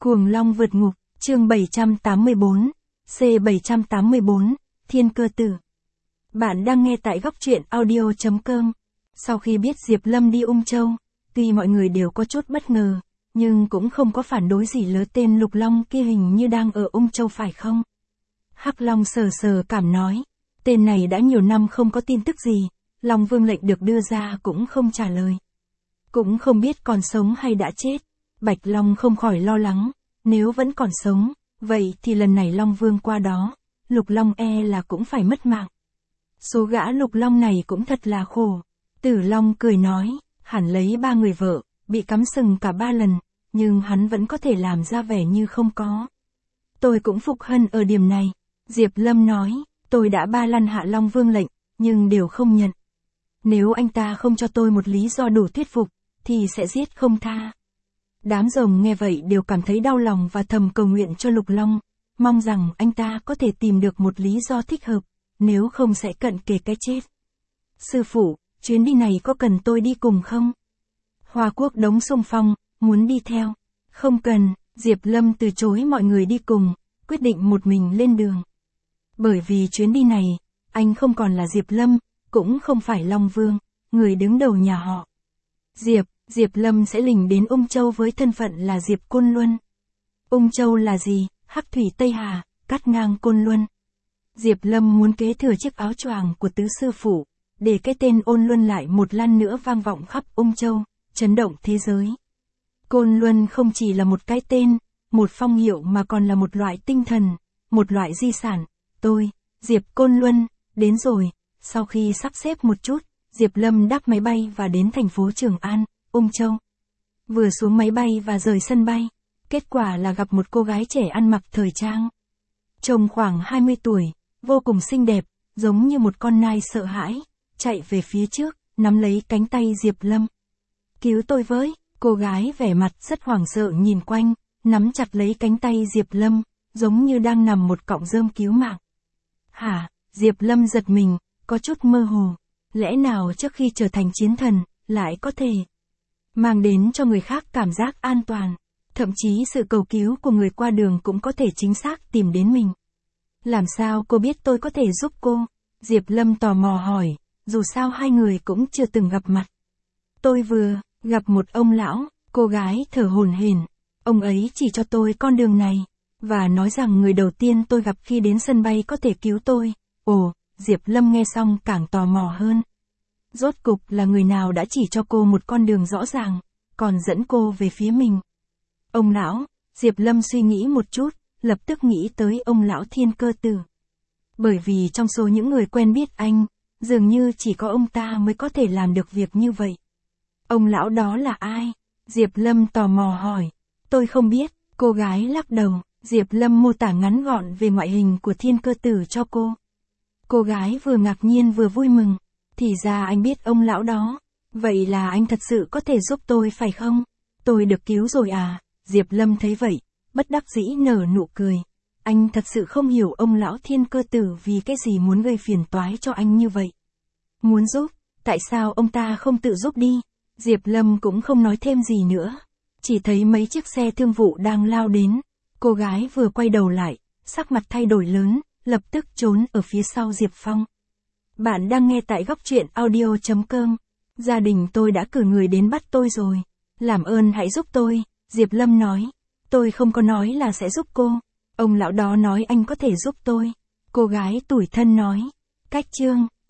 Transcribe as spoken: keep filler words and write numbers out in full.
Cuồng long vượt ngục, chương bảy trăm tám mươi bốn, C bảy trăm tám mươi bốn, Thiên Cơ Tử. Bạn đang nghe tại góc truyện audio chấm com. Sau khi biết Diệp Lâm đi Ung Châu, tuy mọi người đều có chút bất ngờ, nhưng cũng không có phản đối gì. Lớ tên Lục Long kia hình như đang ở Ung Châu phải không? Hắc Long sờ sờ cảm nói, tên này đã nhiều năm không có tin tức gì, Long Vương lệnh được đưa ra cũng không trả lời. Cũng không biết còn sống hay đã chết. Bạch Long không khỏi lo lắng, nếu vẫn còn sống, vậy thì lần này Long Vương qua đó, Lục Long e là cũng phải mất mạng. Số gã Lục Long này cũng thật là khổ. Tử Long cười nói, hẳn lấy ba người vợ, bị cắm sừng cả ba lần, nhưng hắn vẫn có thể làm ra vẻ như không có. Tôi cũng phục hân ở điểm này. Diệp Lâm nói, tôi đã ba lần hạ Long Vương lệnh, nhưng đều không nhận. Nếu anh ta không cho tôi một lý do đủ thuyết phục, thì sẽ giết không tha. Đám rồng nghe vậy đều cảm thấy đau lòng và thầm cầu nguyện cho Lục Long, mong rằng anh ta có thể tìm được một lý do thích hợp, nếu không sẽ cận kề cái chết. Sư phụ, chuyến đi này có cần tôi đi cùng không? Hoa Quốc Đống xung phong, muốn đi theo. Không cần, Diệp Lâm từ chối mọi người đi cùng, quyết định một mình lên đường. Bởi vì chuyến đi này, anh không còn là Diệp Lâm, cũng không phải Long Vương, người đứng đầu nhà họ. Diệp, Diệp Lâm sẽ lình đến Ung Châu với thân phận là Diệp Côn Luân. Ung Châu là gì? Hắc thủy Tây Hà, cắt ngang Côn Luân. Diệp Lâm muốn kế thừa chiếc áo choàng của tứ sư phụ, để cái tên Ôn Luân lại một lần nữa vang vọng khắp Ung Châu, chấn động thế giới. Côn Luân không chỉ là một cái tên, một phong hiệu mà còn là một loại tinh thần, một loại di sản. Tôi, Diệp Côn Luân, đến rồi. Sau khi sắp xếp một chút, Diệp Lâm đáp máy bay và đến thành phố Trường An, Ung Châu. Vừa xuống máy bay và rời sân bay, kết quả là gặp một cô gái trẻ ăn mặc thời trang. Trông khoảng hai mươi tuổi, vô cùng xinh đẹp, giống như một con nai sợ hãi, chạy về phía trước, nắm lấy cánh tay Diệp Lâm. Cứu tôi với, cô gái vẻ mặt rất hoảng sợ nhìn quanh, nắm chặt lấy cánh tay Diệp Lâm, giống như đang nằm một cọng rơm cứu mạng. Hả, Diệp Lâm giật mình, có chút mơ hồ, lẽ nào trước khi trở thành chiến thần, lại có thể mang đến cho người khác cảm giác an toàn, thậm chí sự cầu cứu của người qua đường cũng có thể chính xác tìm đến mình. Làm sao cô biết tôi có thể giúp cô? Diệp Lâm tò mò hỏi, dù sao hai người cũng chưa từng gặp mặt. Tôi vừa gặp một ông lão, cô gái thở hổn hển, ông ấy chỉ cho tôi con đường này, và nói rằng người đầu tiên tôi gặp khi đến sân bay có thể cứu tôi. Ồ, Diệp Lâm nghe xong càng tò mò hơn. Rốt cục là người nào đã chỉ cho cô một con đường rõ ràng, còn dẫn cô về phía mình? Ông lão, Diệp Lâm suy nghĩ một chút, lập tức nghĩ tới ông lão Thiên Cơ Tử. Bởi vì trong số những người quen biết anh, dường như chỉ có ông ta mới có thể làm được việc như vậy. Ông lão đó là ai? Diệp Lâm tò mò hỏi. Tôi không biết, cô gái lắc đầu. Diệp Lâm mô tả ngắn gọn về ngoại hình của Thiên Cơ Tử cho cô. Cô gái vừa ngạc nhiên vừa vui mừng. Thì ra anh biết ông lão đó. Vậy là anh thật sự có thể giúp tôi phải không? Tôi được cứu rồi à? Diệp Lâm thấy vậy, bất đắc dĩ nở nụ cười. Anh thật sự không hiểu ông lão Thiên Cơ Tử vì cái gì muốn gây phiền toái cho anh như vậy. Muốn giúp, tại sao ông ta không tự giúp đi? Diệp Lâm cũng không nói thêm gì nữa. Chỉ thấy mấy chiếc xe thương vụ đang lao đến. Cô gái vừa quay đầu lại, sắc mặt thay đổi lớn, lập tức trốn ở phía sau Diệp Phong. Bạn đang nghe tại góc truyện audio chấm com. Gia đình tôi đã cử người đến bắt tôi rồi. Làm ơn hãy giúp tôi, Diệp Lâm nói. Tôi không có nói là sẽ giúp cô. Ông lão đó nói anh có thể giúp tôi. Cô gái tủi thân nói. Cách chương.